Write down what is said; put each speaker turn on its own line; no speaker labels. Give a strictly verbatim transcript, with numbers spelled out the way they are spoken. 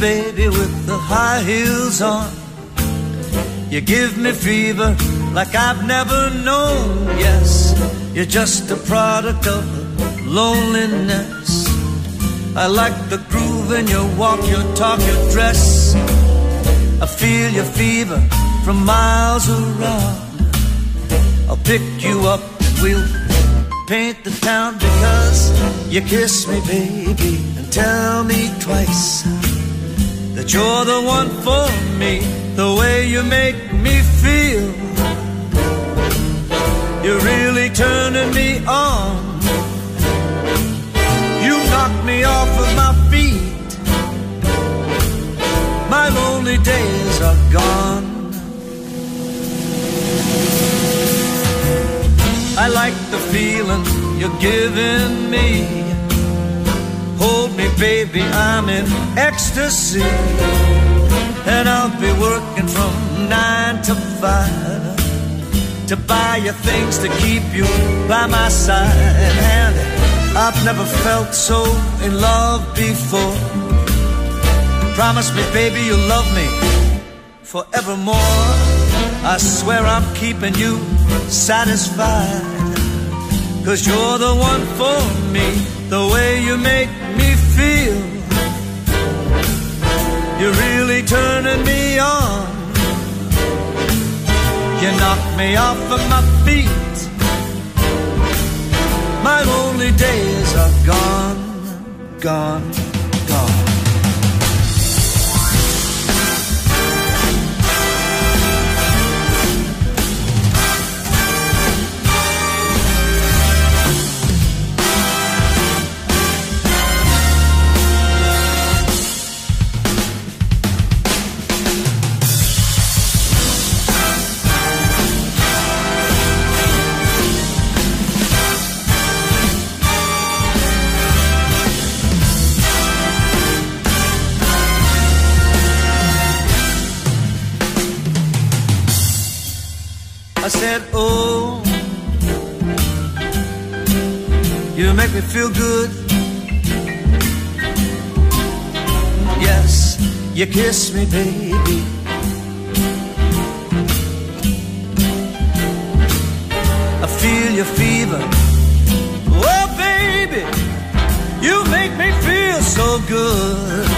baby, with the high heels on. You give me fever like I've never known. Yes, you're just a product of loneliness. I like the groove in your walk, your talk, your dress. I feel your fever from miles around. I'll pick you up and we'll paint the town, because you kiss me, baby, and tell me twice that you're the one for me. The way you make me feel, you're really turning me on. You knock me off of my feet. My lonely days are gone. I like the feeling you're giving me. Hold me, baby, I'm in ecstasy. And I'll be working from nine to five to buy you things to keep you by my side. And I've never felt so in love before. Promise me, baby, you'll love me forevermore. I swear I'm keeping you satisfied, 'cause you're the one for me. The way you make me feel, you're really turning me on. You knock me off of my feet. My lonely days are gone, gone, gone. I said, oh, you make me feel good. Yes, you kiss me, baby. I feel your fever. Oh, baby, you make me feel so good.